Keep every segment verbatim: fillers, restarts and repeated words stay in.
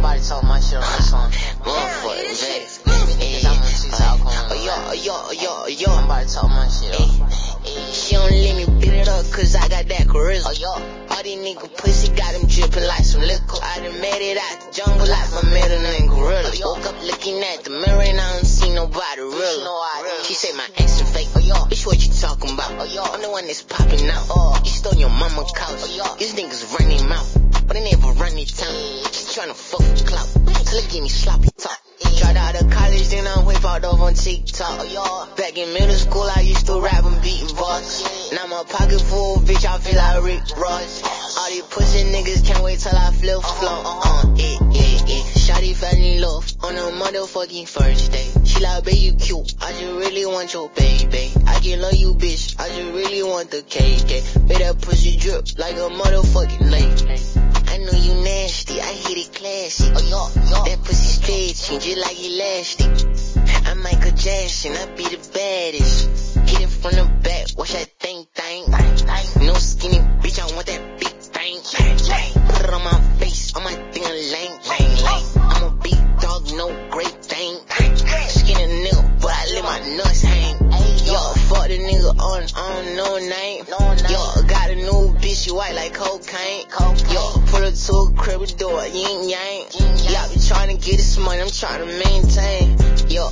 Somebody told my shit on this song. Motherfucker, vex. Oh, yo, yo, yo, yo. Somebody told my shit. She don't let me beat it up, cause I got that charisma. Oh, yo. All these niggas pussy got them drippin' like some liquor. I done made it out the jungle like my middle name Gorilla. Woke up looking at the mirror and I don't see nobody real. She say my accent fake. Oh, yo. Bitch, what you talking about? Oh, yo. I'm the one that's popping out. Oh. You stole your mama couch. Oh, yo. These niggas run their mouth, but they never run their town. She tryna fuck with clout. Till it give me sloppy talk. Dropped out of college, then I whip out over on TikTok. Oh, yo. Back in middle school, I used to rap and beating bars. Now my pocket full, bitch, I feel like Rick Ross. All these pussy niggas can't wait till I flip flop. Uh, yeah, yeah, yeah. Shawty fell in love on a motherfucking first day. She like, babe, you cute, I just really want your baby. I can love you, bitch, I just really want the K K. Babe, that pussy drip like a motherfucking lake. I know you nasty, I hit it classy. Oh, yo, yo. That pussy stretchy, just like elastic. I'm Michael Jackson, I be the baddest. Hit it from the back, watch that thing, thing. No skinny bitch, I want that big thing. Put it on my face, on my thing, lane. I'm a big dog, no great thing. Skinny nigga, but I let my nuts hang. Yo, fuck the nigga on, I don't know name. Yo, got a new bitch, she white like cocaine. Yo, put her to a crib door, yin yang. Y'all be trying to get this money, I'm trying to maintain. Yo.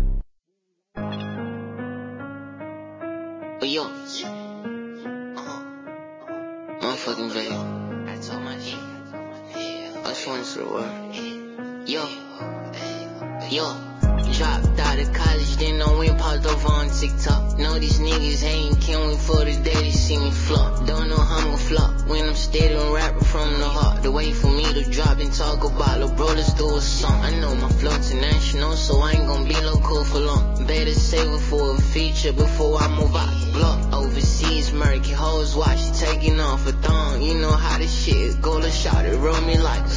But yo, motherfucking baby, I told my shit. I just wanted to the world. Yo, yo, dropped out of college, then I went popped over on TikTok. Know these niggas hating, can't wait for the day they see me flop. Don't know how I'ma flop when I'm steady on rapping from the heart. The way for me to drop and talk about the bro, let's do a song. I know my flow international, so I ain't gon' be local for long. Better save it for a feature before I move out the block. Overseas, murky hoes watch you taking off a thong. You know how this shit is, go to shot it, roll me like